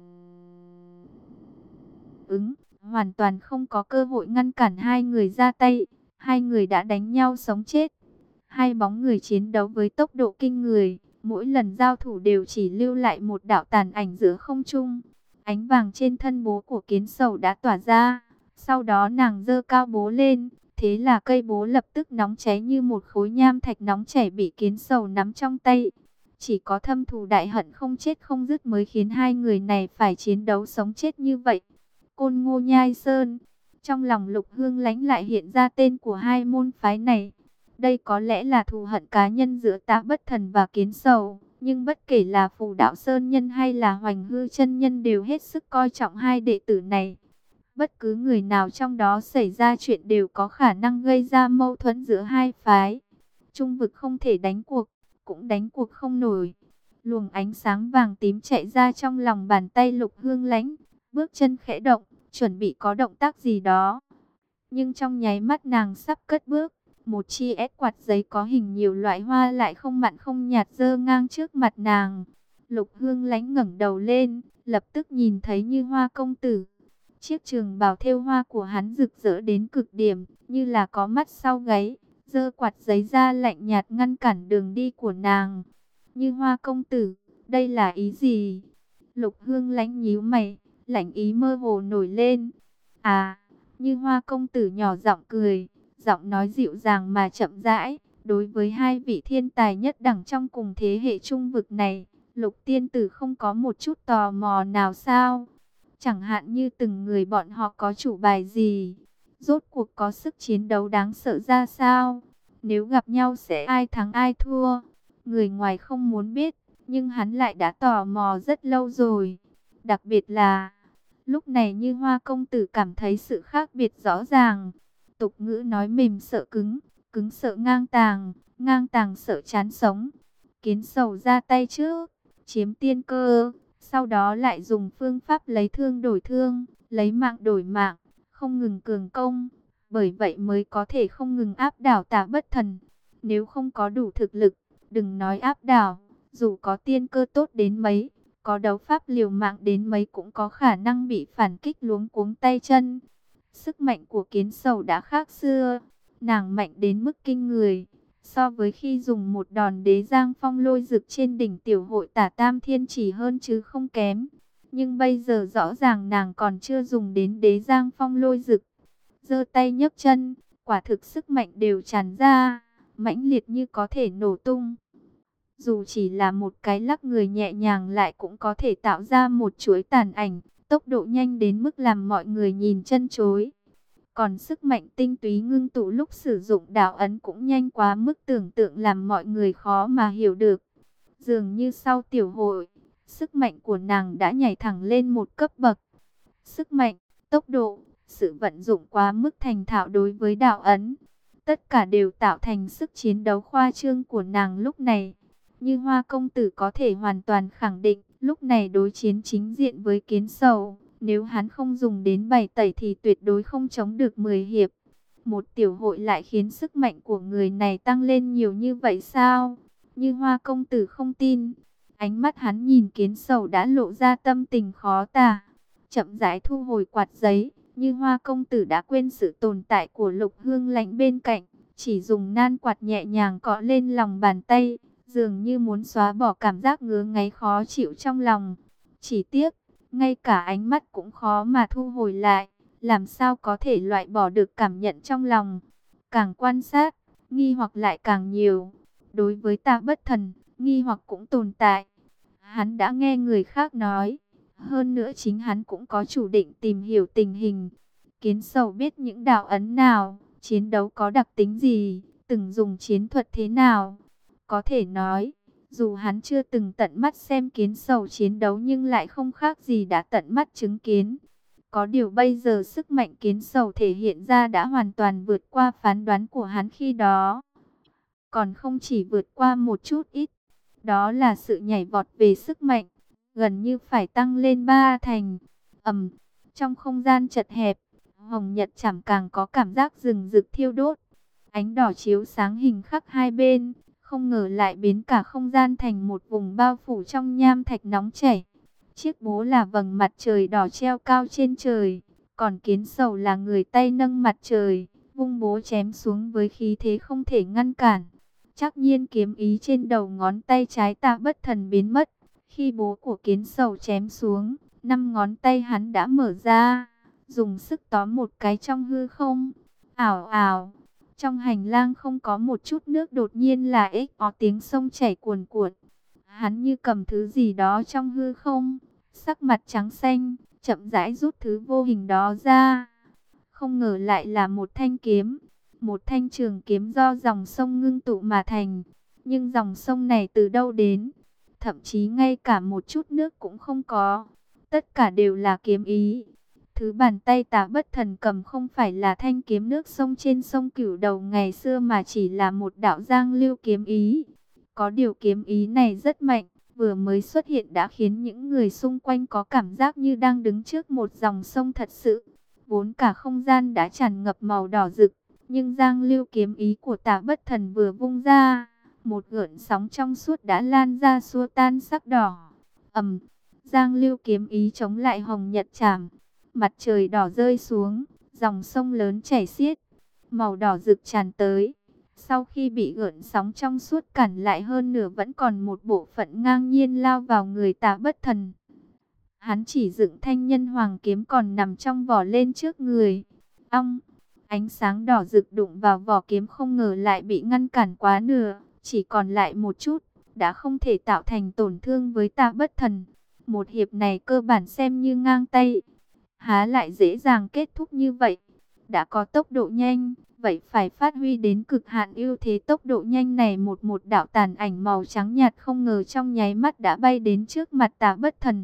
S1: ứng, hoàn toàn không có cơ hội ngăn cản hai người ra tay. Hai người đã đánh nhau sống chết. Hai bóng người chiến đấu với tốc độ kinh người, mỗi lần giao thủ đều chỉ lưu lại một đạo tàn ảnh giữa không trung. Ánh vàng trên thân bố của Kiến Sầu đã tỏa ra, sau đó nàng giơ cao bố lên, thế là cây bố lập tức nóng cháy như một khối nham thạch nóng chảy bị Kiến Sầu nắm trong tay. Chỉ có thâm thù đại hận không chết không dứt mới khiến hai người này phải chiến đấu sống chết như vậy. Côn Ngô Nhai Sơn, trong lòng Lục Hương Lãnh lại hiện ra tên của hai môn phái này. Đây có lẽ là thù hận cá nhân giữa Tạ Bất Thần và Kiến Sầu, nhưng bất kể là Phù Đạo Sơn Nhân hay là Hoành Hư Chân Nhân đều hết sức coi trọng hai đệ tử này. Bất cứ người nào trong đó xảy ra chuyện đều có khả năng gây ra mâu thuẫn giữa hai phái. Trung vực không thể đánh cuộc, cũng đánh cuộc không nổi. Luồng ánh sáng vàng tím chạy ra trong lòng bàn tay Lục Hương Lãnh, bước chân khẽ động, chuẩn bị có động tác gì đó. Nhưng trong nháy mắt nàng sắp cất bước, một chi ép quạt giấy có hình nhiều loại hoa lại không mặn không nhạt giơ ngang trước mặt nàng. Lục Hương Lãnh ngẩng đầu lên, lập tức nhìn thấy Như Hoa công tử. Chiếc trường bào thêu hoa của hắn rực rỡ đến cực điểm, như là có mắt sau gáy, giơ quạt giấy ra lạnh nhạt ngăn cản đường đi của nàng. Như Hoa công tử, đây là ý gì? Lục Hương Lãnh nhíu mày, lạnh ý mơ hồ nổi lên. À, Như Hoa công tử nhỏ giọng cười, giọng nói dịu dàng mà chậm rãi. Đối với hai vị thiên tài nhất đẳng trong cùng thế hệ trung vực này, Lục tiên tử không có một chút tò mò nào sao? Chẳng hạn như từng người bọn họ có chủ bài gì, rốt cuộc có sức chiến đấu đáng sợ ra sao? Nếu gặp nhau sẽ ai thắng ai thua? Người ngoài không muốn biết, nhưng hắn lại đã tò mò rất lâu rồi. Đặc biệt là, lúc này Như Hoa công tử cảm thấy sự khác biệt rõ ràng. Tục ngữ nói mềm sợ cứng, cứng sợ ngang tàng sợ chán sống. Kiến Sầu ra tay trước, chiếm tiên cơ, sau đó lại dùng phương pháp lấy thương đổi thương, lấy mạng đổi mạng, không ngừng cường công. Bởi vậy mới có thể không ngừng áp đảo Tạ Bất Thần. Nếu không có đủ thực lực, đừng nói áp đảo, dù có tiên cơ tốt đến mấy, có đấu pháp liều mạng đến mấy cũng có khả năng bị phản kích luống cuống tay chân. Sức mạnh của Kiến Sầu đã khác xưa, nàng mạnh đến mức kinh người. So với khi dùng một đòn đế giang phong lôi dực trên đỉnh tiểu hội Tả Tam Thiên chỉ hơn chứ không kém. Nhưng bây giờ rõ ràng nàng còn chưa dùng đến đế giang phong lôi dực. Giơ tay nhấc chân, quả thực sức mạnh đều tràn ra, mãnh liệt như có thể nổ tung. Dù chỉ là một cái lắc người nhẹ nhàng lại cũng có thể tạo ra một chuỗi tàn ảnh, tốc độ nhanh đến mức làm mọi người nhìn chân chối. Còn sức mạnh tinh túy ngưng tụ lúc sử dụng đạo ấn cũng nhanh quá mức tưởng tượng làm mọi người khó mà hiểu được. Dường như sau tiểu hội, sức mạnh của nàng đã nhảy thẳng lên một cấp bậc. Sức mạnh, tốc độ, sự vận dụng quá mức thành thạo đối với đạo ấn. Tất cả đều tạo thành sức chiến đấu khoa trương của nàng lúc này. Như Hoa công tử có thể hoàn toàn khẳng định, lúc này đối chiến chính diện với Kiến Sầu, nếu hắn không dùng đến bảy tẩy thì tuyệt đối không chống được 10 hiệp. Một tiểu hội lại khiến sức mạnh của người này tăng lên nhiều như vậy sao? Như Hoa công tử không tin. Ánh mắt hắn nhìn Kiến Sầu đã lộ ra tâm tình khó tả. Chậm rãi thu hồi quạt giấy, Như Hoa công tử đã quên sự tồn tại của Lục Hương Lãnh bên cạnh, chỉ dùng nan quạt nhẹ nhàng cọ lên lòng bàn tay, dường như muốn xóa bỏ cảm giác ngứa ngáy khó chịu trong lòng. Chỉ tiếc, ngay cả ánh mắt cũng khó mà thu hồi lại, làm sao có thể loại bỏ được cảm nhận trong lòng. Càng quan sát, nghi hoặc lại càng nhiều. Đối với Tạ Bất Thần, nghi hoặc cũng tồn tại. Hắn đã nghe người khác nói, hơn nữa chính hắn cũng có chủ định tìm hiểu tình hình. Kiến Sầu biết những đạo ấn nào, chiến đấu có đặc tính gì, từng dùng chiến thuật thế nào. Có thể nói, dù hắn chưa từng tận mắt xem Kiến Sầu chiến đấu nhưng lại không khác gì đã tận mắt chứng kiến. Có điều bây giờ sức mạnh Kiến Sầu thể hiện ra đã hoàn toàn vượt qua phán đoán của hắn khi đó. Còn không chỉ vượt qua một chút ít, đó là sự nhảy vọt về sức mạnh, gần như phải tăng lên 3 thành. Trong không gian chật hẹp, hồng nhật chảm càng có cảm giác rừng rực thiêu đốt. Ánh đỏ chiếu sáng hình khắc hai bên, không ngờ lại biến cả không gian thành một vùng bao phủ trong nham thạch nóng chảy. Chiếc bố là vầng mặt trời đỏ treo cao trên trời, còn kiến sầu là người tay nâng mặt trời, vung bố chém xuống với khí thế không thể ngăn cản. Trắc nhiên kiếm ý trên đầu ngón tay trái Tạ Bất Thần biến mất, khi bố của kiến sầu chém xuống, 5 ngón tay hắn đã mở ra, dùng sức tóm một cái trong hư không. Ảo ảo, trong hành lang không có một chút nước, đột nhiên là có tiếng sông chảy cuồn cuộn. Hắn như cầm thứ gì đó trong hư không, sắc mặt trắng xanh, chậm rãi rút thứ vô hình đó ra. Không ngờ lại là một thanh kiếm, một thanh trường kiếm do dòng sông ngưng tụ mà thành. Nhưng dòng sông này từ đâu đến? Thậm chí ngay cả một chút nước cũng không có. Tất cả đều là kiếm ý. Thứ bàn tay Tạ Bất Thần cầm không phải là thanh kiếm nước sông trên sông Cửu Đầu ngày xưa, mà chỉ là một đạo giang lưu kiếm ý. Có điều kiếm ý này rất mạnh, vừa mới xuất hiện đã khiến những người xung quanh có cảm giác như đang đứng trước một dòng sông thật sự. Vốn cả không gian đã tràn ngập màu đỏ rực, nhưng giang lưu kiếm ý của Tạ Bất Thần vừa vung ra, một gợn sóng trong suốt đã lan ra xua tan sắc đỏ. Giang lưu kiếm ý chống lại hồng nhật trảm, mặt trời đỏ rơi xuống, dòng sông lớn chảy xiết, màu đỏ rực tràn tới. Sau khi bị gợn sóng trong suốt cản lại hơn nửa, vẫn còn một bộ phận ngang nhiên lao vào người Tạ Bất Thần. Hắn chỉ dựng thanh nhân hoàng kiếm còn nằm trong vỏ lên trước người. Ánh sáng đỏ rực đụng vào vỏ kiếm không ngờ lại bị ngăn cản quá nửa, chỉ còn lại một chút, đã không thể tạo thành tổn thương với Tạ Bất Thần. Một hiệp này cơ bản xem như ngang tay, há lại dễ dàng kết thúc như vậy. Đã có tốc độ nhanh, vậy phải phát huy đến cực hạn ưu thế tốc độ nhanh này. Một đạo tàn ảnh màu trắng nhạt không ngờ trong nháy mắt đã bay đến trước mặt Tạ Bất Thần.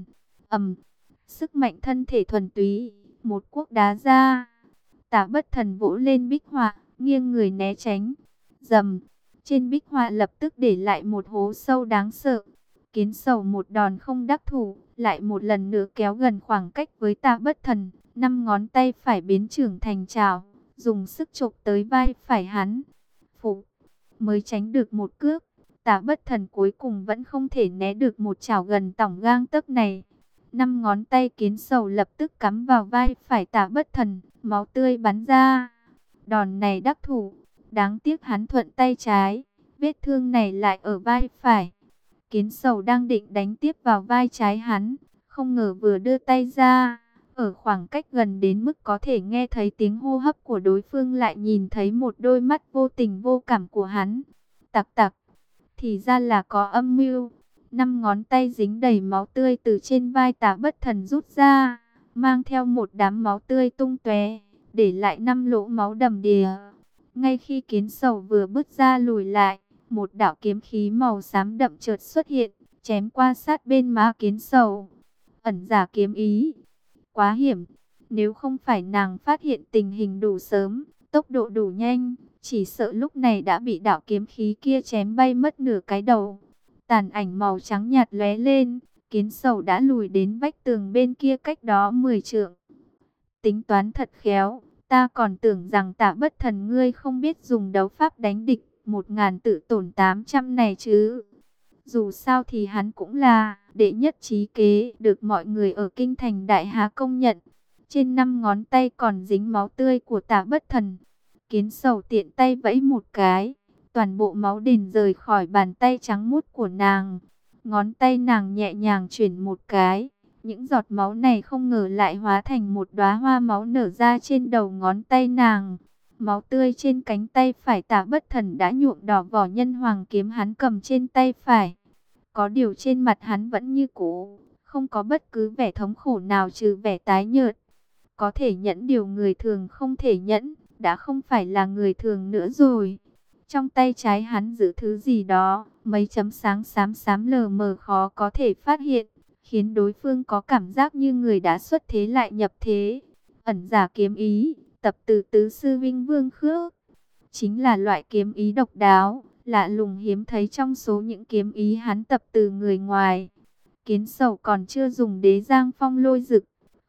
S1: Sức mạnh thân thể thuần túy, một cuốc đá ra. Tạ Bất Thần vỗ lên bích họa, nghiêng người né tránh. Rầm, trên bích họa lập tức để lại một hố sâu đáng sợ. Kiến sầu một đòn không đắc thủ, lại một lần nữa kéo gần khoảng cách với Tạ Bất Thần. 5 ngón tay phải biến trưởng thành trảo, dùng sức chộp tới vai phải hắn. Phụ, mới tránh được một cước, Tạ Bất Thần cuối cùng vẫn không thể né được một chảo gần tỏng gang tấc này. 5 ngón tay kiến sầu lập tức cắm vào vai phải Tạ Bất Thần, máu tươi bắn ra. Đòn này đắc thủ, đáng tiếc hắn thuận tay trái, vết thương này lại ở vai phải. Kiến sầu đang định đánh tiếp vào vai trái hắn, không ngờ vừa đưa tay ra, ở khoảng cách gần đến mức có thể nghe thấy tiếng hô hấp của đối phương, lại nhìn thấy một đôi mắt vô tình vô cảm của hắn. Tặc tặc, thì ra là có âm mưu. 5 ngón tay dính đầy máu tươi từ trên vai Tạ Bất Thần rút ra, mang theo một đám máu tươi tung tóe, để lại 5 lỗ máu đầm đìa. Ngay khi kiến sầu vừa bước ra lùi lại, một đạo kiếm khí màu xám đậm chợt xuất hiện, chém qua sát bên má kiến sầu. Ẩn giả kiếm ý, quá hiểm. Nếu không phải nàng phát hiện tình hình đủ sớm, tốc độ đủ nhanh, chỉ sợ lúc này đã bị đạo kiếm khí kia chém bay mất nửa cái đầu. Tàn ảnh màu trắng nhạt lóe lên, kiến sầu đã lùi đến vách tường bên kia cách đó 10 trượng. Tính toán thật khéo, ta còn tưởng rằng Tạ Bất Thần ngươi không biết dùng đấu pháp đánh địch 1000 tự tổn 800 này chứ. Dù sao thì hắn cũng là đệ nhất trí kế, được mọi người ở kinh thành Đại Hà công nhận. Trên 5 ngón tay còn dính máu tươi của Tạ Bất Thần. Kiến sầu tiện tay vẫy một cái, toàn bộ máu đền rời khỏi bàn tay trắng muốt của nàng. Ngón tay nàng nhẹ nhàng chuyển một cái, những giọt máu này không ngờ lại hóa thành một đóa hoa máu nở ra trên đầu ngón tay nàng. Máu tươi trên cánh tay phải Tạ Bất Thần đã nhuộm đỏ vỏ nhân hoàng kiếm hắn cầm trên tay phải. Có điều trên mặt hắn vẫn như cũ, không có bất cứ vẻ thống khổ nào trừ vẻ tái nhợt. Có thể nhẫn điều người thường không thể nhẫn, đã không phải là người thường nữa rồi. Trong tay trái hắn giữ thứ gì đó, mấy chấm sáng xám xám lờ mờ khó có thể phát hiện, khiến đối phương có cảm giác như người đã xuất thế lại nhập thế. Ẩn giả kiếm ý, tập từ tứ sư Vinh Vương Khước, chính là loại kiếm ý độc đáo, lạ lùng hiếm thấy trong số những kiếm ý hắn tập từ người ngoài. Kiến sầu còn chưa dùng đế giang phong lôi dực,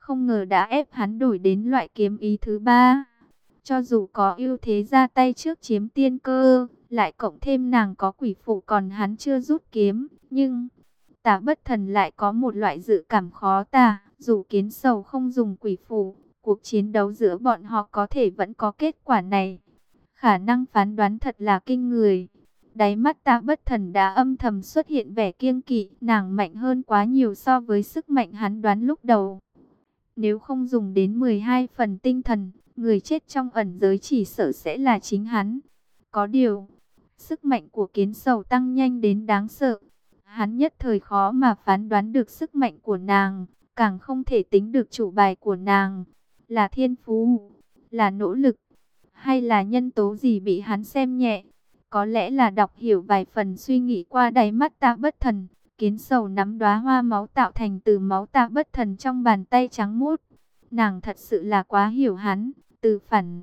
S1: không ngờ đã ép hắn đổi đến loại kiếm ý thứ ba. Cho dù có ưu thế ra tay trước chiếm tiên cơ, lại cộng thêm nàng có quỷ phụ còn hắn chưa rút kiếm, nhưng Tả Bất Thần lại có một loại dự cảm khó tả, dù Kiến Sầu không dùng quỷ phụ, cuộc chiến đấu giữa bọn họ có thể vẫn có kết quả này. Khả năng phán đoán thật là kinh người. Đáy mắt Tả Bất Thần đã âm thầm xuất hiện vẻ kiêng kỵ, nàng mạnh hơn quá nhiều so với sức mạnh hắn đoán lúc đầu. Nếu không dùng đến 12 phần tinh thần, người chết trong ẩn giới chỉ sợ sẽ là chính hắn. Có điều, sức mạnh của Kiến Sầu tăng nhanh đến đáng sợ. Hắn nhất thời khó mà phán đoán được sức mạnh của nàng, càng không thể tính được chủ bài của nàng. Là thiên phú, là nỗ lực, hay là nhân tố gì bị hắn xem nhẹ. Có lẽ là đọc hiểu vài phần suy nghĩ qua đáy mắt Tả Bất Thần. Kiến Sầu nắm đóa hoa máu tạo thành từ máu Tả Bất Thần trong bàn tay trắng muốt. Nàng thật sự là quá hiểu hắn, từ phản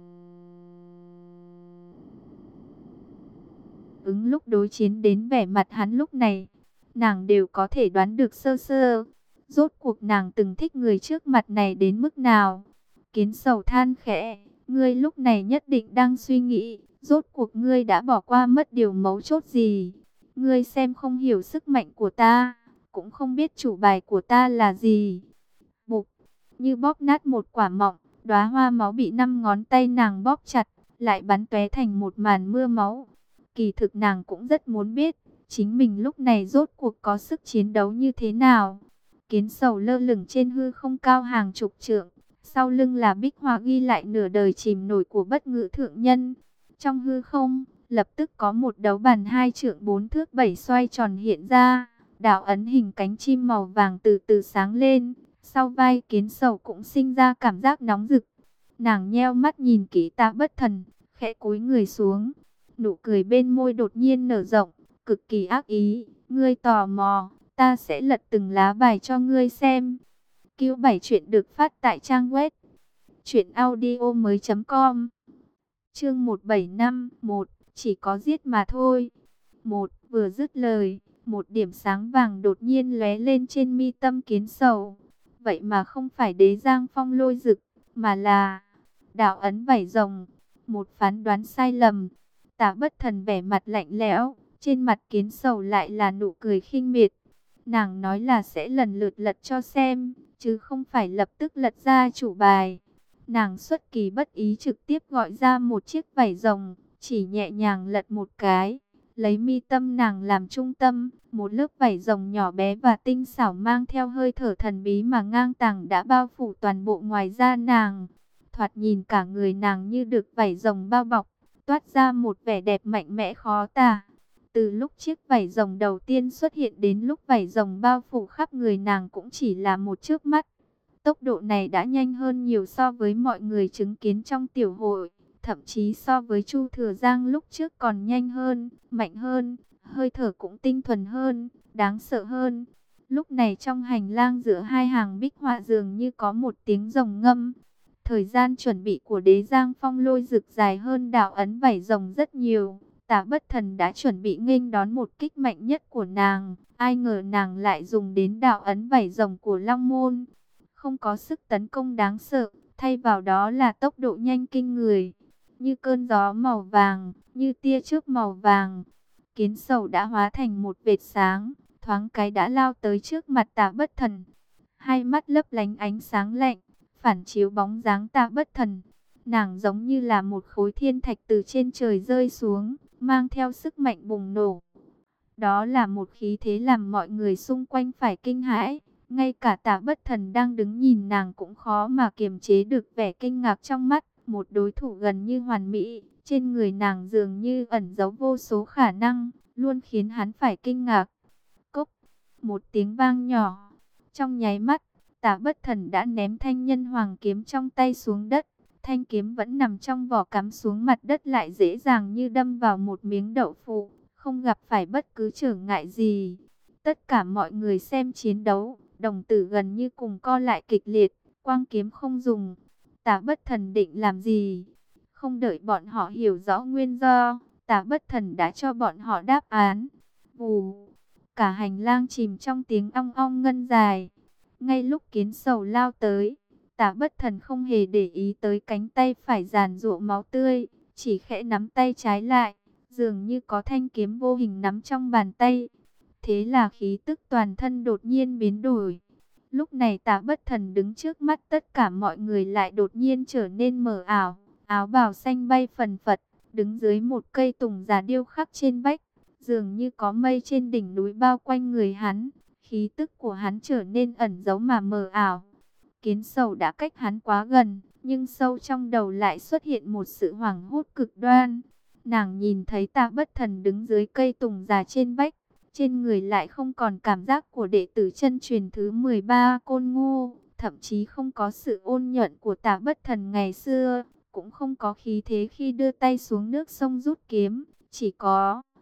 S1: ứng lúc đối chiến đến vẻ mặt hắn lúc này, nàng đều có thể đoán được sơ sơ. Rốt cuộc nàng từng thích người trước mặt này đến mức nào. Kiến Sầu than khẽ, ngươi lúc này nhất định đang suy nghĩ, rốt cuộc ngươi đã bỏ qua mất điều mấu chốt gì. Ngươi xem không hiểu sức mạnh của ta, cũng không biết chủ bài của ta là gì. Bụp, như bóp nát một quả mọng, đóa hoa máu bị 5 ngón tay nàng bóp chặt, lại bắn tóe thành một màn mưa máu. Kỳ thực nàng cũng rất muốn biết, chính mình lúc này rốt cuộc có sức chiến đấu như thế nào. Kiến Sầu lơ lửng trên hư không cao hàng chục trượng, sau lưng là bích họa ghi lại nửa đời chìm nổi của Bất Ngự thượng nhân. Trong hư không, lập tức có một đấu bàn 2 trượng 4 thước 7 xoay tròn hiện ra, đạo ấn hình cánh chim màu vàng từ từ sáng lên. Sau vai Kiến Sầu cũng sinh ra cảm giác nóng rực. Nàng nheo mắt nhìn kỹ Tả Bất Thần, khẽ cúi người xuống. Nụ cười bên môi đột nhiên nở rộng, cực kỳ ác ý. Ngươi tò mò, ta sẽ lật từng lá bài cho ngươi xem. Cứu 7 chuyện được phát tại trang web truyệnaudiomoi.com. Chương 175, 1, chỉ có giết mà thôi. Vừa dứt lời, một điểm sáng vàng đột nhiên lóe lên trên mi tâm Kiến Sầu. Vậy mà không phải đế giang phong lôi dực, mà là đạo ấn vảy rồng. Một phán đoán sai lầm. Tả Bất Thần vẻ mặt lạnh lẽo, trên mặt Kiến Sầu lại là nụ cười khinh miệt. Nàng nói là sẽ lần lượt lật cho xem, chứ không phải lập tức lật ra chủ bài. Nàng xuất kỳ bất ý trực tiếp gọi ra một chiếc vảy rồng, chỉ nhẹ nhàng lật một cái, lấy mi tâm nàng làm trung tâm, một lớp vảy rồng nhỏ bé và tinh xảo mang theo hơi thở thần bí mà ngang tàng đã bao phủ toàn bộ ngoài da nàng. Thoạt nhìn cả người nàng như được vảy rồng bao bọc, toát ra một vẻ đẹp mạnh mẽ khó tả. Từ lúc chiếc vảy rồng đầu tiên xuất hiện đến lúc vảy rồng bao phủ khắp người nàng cũng chỉ là một chớp mắt. Tốc độ này đã nhanh hơn nhiều so với mọi người chứng kiến trong tiểu hội, thậm chí so với Chu Thừa Giang lúc trước còn nhanh hơn, mạnh hơn, hơi thở cũng tinh thuần hơn, đáng sợ hơn. Lúc này trong hành lang giữa hai hàng bích họa dường như có một tiếng rồng ngâm. Thời gian chuẩn bị của đế giang phong lôi rực dài hơn đạo ấn vảy rồng rất nhiều. Tả Bất Thần đã chuẩn bị nghênh đón một kích mạnh nhất của nàng. Ai ngờ nàng lại dùng đến đạo ấn vảy rồng của Long Môn. Không có sức tấn công đáng sợ, thay vào đó là tốc độ nhanh kinh người. Như cơn gió màu vàng, như tia chớp màu vàng. Kiến Sầu đã hóa thành một vệt sáng, thoáng cái đã lao tới trước mặt Tả Bất Thần. Hai mắt lấp lánh ánh sáng lạnh, phản chiếu bóng dáng Tả Bất Thần. Nàng giống như là một khối thiên thạch từ trên trời rơi xuống, mang theo sức mạnh bùng nổ. Đó là một khí thế làm mọi người xung quanh phải kinh hãi. Ngay cả Tả Bất Thần đang đứng nhìn nàng cũng khó mà kiềm chế được vẻ kinh ngạc trong mắt. Một đối thủ gần như hoàn mỹ, trên người nàng dường như ẩn giấu vô số khả năng, luôn khiến hắn phải kinh ngạc. Cốc, một tiếng vang nhỏ. Trong nháy mắt, Tả Bất Thần đã ném thanh nhân hoàng kiếm trong tay xuống đất. Thanh kiếm vẫn nằm trong vỏ cắm xuống mặt đất lại dễ dàng như đâm vào một miếng đậu phụ, không gặp phải bất cứ trở ngại gì. Tất cả mọi người xem chiến đấu, đồng tử gần như cùng co lại kịch liệt, quang kiếm không dùng. Tả Bất Thần định làm gì? Không đợi bọn họ hiểu rõ nguyên do, Tả Bất Thần đã cho bọn họ đáp án. Vù, cả hành lang chìm trong tiếng ong ong ngân dài. Ngay lúc Kiến Sầu lao tới, Tạ Bất Thần không hề để ý tới cánh tay phải giàn giụa máu tươi, chỉ khẽ nắm tay trái lại, dường như có thanh kiếm vô hình nắm trong bàn tay. Thế là khí tức toàn thân đột nhiên biến đổi. Lúc này Tạ Bất Thần đứng trước mắt tất cả mọi người lại đột nhiên trở nên mờ ảo, áo bào xanh bay phần phật, đứng dưới một cây tùng già điêu khắc trên vách, dường như có mây trên đỉnh núi bao quanh người hắn, khí tức của hắn trở nên ẩn giấu mà mờ ảo. Kiến Sầu đã cách hắn quá gần, nhưng sâu trong đầu lại xuất hiện một sự hoảng hốt cực đoan. Nàng nhìn thấy Tạ Bất Thần đứng dưới cây tùng già trên vách, trên người lại không còn cảm giác của đệ tử chân truyền thứ 13 Côn Ngô, thậm chí không có sự ôn nhuận của Tạ Bất Thần ngày xưa, cũng không có khí thế khi đưa tay xuống nước sông rút kiếm, chỉ có